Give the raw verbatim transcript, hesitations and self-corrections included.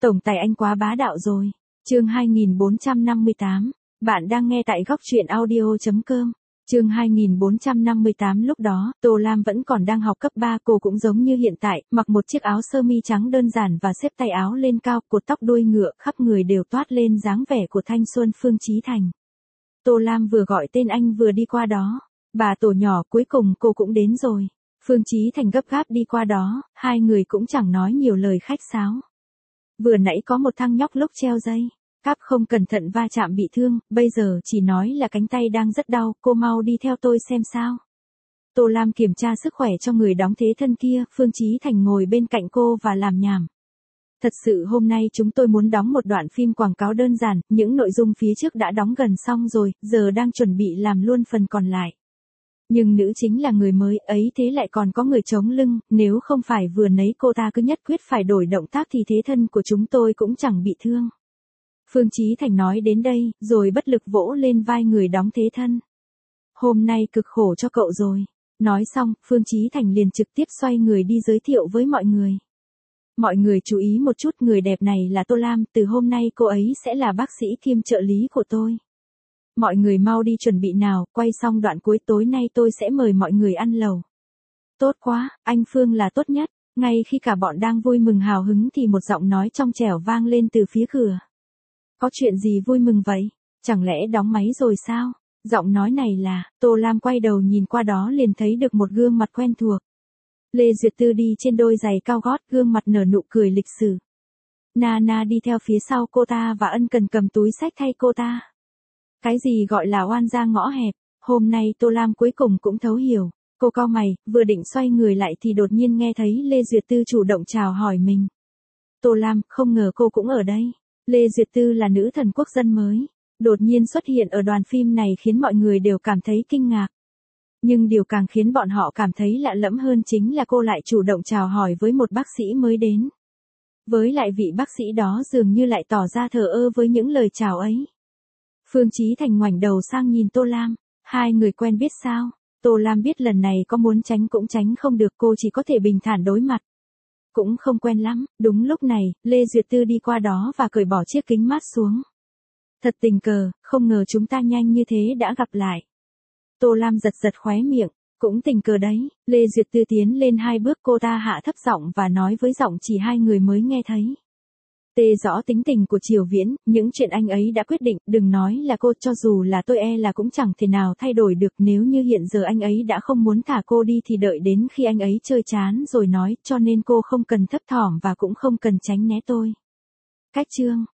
Tổng tài anh quá bá đạo rồi. Chương hai nghìn bốn trăm năm mươi tám. Bạn đang nghe tại góc truyện audio chấm com. Chương hai nghìn bốn trăm năm mươi tám. Lúc đó, Tô Lam vẫn còn đang học cấp ba, cô cũng giống như hiện tại, mặc một chiếc áo sơ mi trắng đơn giản và xếp tay áo lên cao, cột tóc đuôi ngựa, khắp người đều toát lên dáng vẻ của thanh xuân Phương Chí Thành. Tô Lam vừa gọi tên anh vừa đi qua đó. Bà tổ nhỏ, cuối cùng cô cũng đến rồi. Phương Chí Thành gấp gáp đi qua đó, hai người cũng chẳng nói nhiều lời khách sáo. Vừa nãy có một thằng nhóc lúc treo dây, cáp không cẩn thận va chạm bị thương, bây giờ chỉ nói là cánh tay đang rất đau, cô mau đi theo tôi xem sao. Tô Lam kiểm tra sức khỏe cho người đóng thế thân kia, Phương Chí Thành ngồi bên cạnh cô và làm nhảm. Thật sự hôm nay chúng tôi muốn đóng một đoạn phim quảng cáo đơn giản, những nội dung phía trước đã đóng gần xong rồi, giờ đang chuẩn bị làm luôn phần còn lại. Nhưng nữ chính là người mới ấy, thế lại còn có người chống lưng, nếu không phải vừa nấy cô ta cứ nhất quyết phải đổi động tác thì thế thân của chúng tôi cũng chẳng bị thương. Phương Chí Thành nói đến đây, rồi bất lực vỗ lên vai người đóng thế thân. Hôm nay cực khổ cho cậu rồi. Nói xong, Phương Chí Thành liền trực tiếp xoay người đi giới thiệu với mọi người. Mọi người chú ý một chút, người đẹp này là Tô Lam, từ hôm nay cô ấy sẽ là bác sĩ kiêm trợ lý của tôi. Mọi người mau đi chuẩn bị nào, quay xong đoạn cuối tối nay tôi sẽ mời mọi người ăn lẩu. Tốt quá, anh Phương là tốt nhất. Ngay khi cả bọn đang vui mừng hào hứng thì một giọng nói trong trẻo vang lên từ phía cửa. Có chuyện gì vui mừng vậy? Chẳng lẽ đóng máy rồi sao? Giọng nói này là, Tô Lam quay đầu nhìn qua đó liền thấy được một gương mặt quen thuộc. Lê Duyệt Tư đi trên đôi giày cao gót, gương mặt nở nụ cười lịch sử. Nana đi theo phía sau cô ta và ân cần cầm túi xách thay cô ta. Cái gì gọi là oan gia ngõ hẹp, hôm nay Tô Lam cuối cùng cũng thấu hiểu. Cô cau mày, vừa định xoay người lại thì đột nhiên nghe thấy Lê Duyệt Tư chủ động chào hỏi mình. Tô Lam, không ngờ cô cũng ở đây. Lê Duyệt Tư là nữ thần quốc dân mới, đột nhiên xuất hiện ở đoàn phim này khiến mọi người đều cảm thấy kinh ngạc. Nhưng điều càng khiến bọn họ cảm thấy lạ lẫm hơn chính là cô lại chủ động chào hỏi với một bác sĩ mới đến. Với lại vị bác sĩ đó dường như lại tỏ ra thờ ơ với những lời chào ấy. Phương Chí Thành ngoảnh đầu sang nhìn Tô Lam, hai người quen biết sao? Tô Lam biết lần này có muốn tránh cũng tránh không được, cô chỉ có thể bình thản đối mặt. Cũng không quen lắm. Đúng lúc này, Lê Duyệt Tư đi qua đó và cởi bỏ chiếc kính mát xuống. Thật tình cờ, không ngờ chúng ta nhanh như thế đã gặp lại. Tô Lam giật giật khóe miệng, cũng tình cờ đấy. Lê Duyệt Tư tiến lên hai bước, cô ta hạ thấp giọng và nói với giọng chỉ hai người mới nghe thấy. Tê rõ tính tình của Triều Viễn, những chuyện anh ấy đã quyết định, đừng nói là cô, cho dù là tôi e là cũng chẳng thể nào thay đổi được. Nếu như hiện giờ anh ấy đã không muốn thả cô đi thì đợi đến khi anh ấy chơi chán rồi nói, cho nên cô không cần thấp thỏm và cũng không cần tránh né tôi. Cách chương.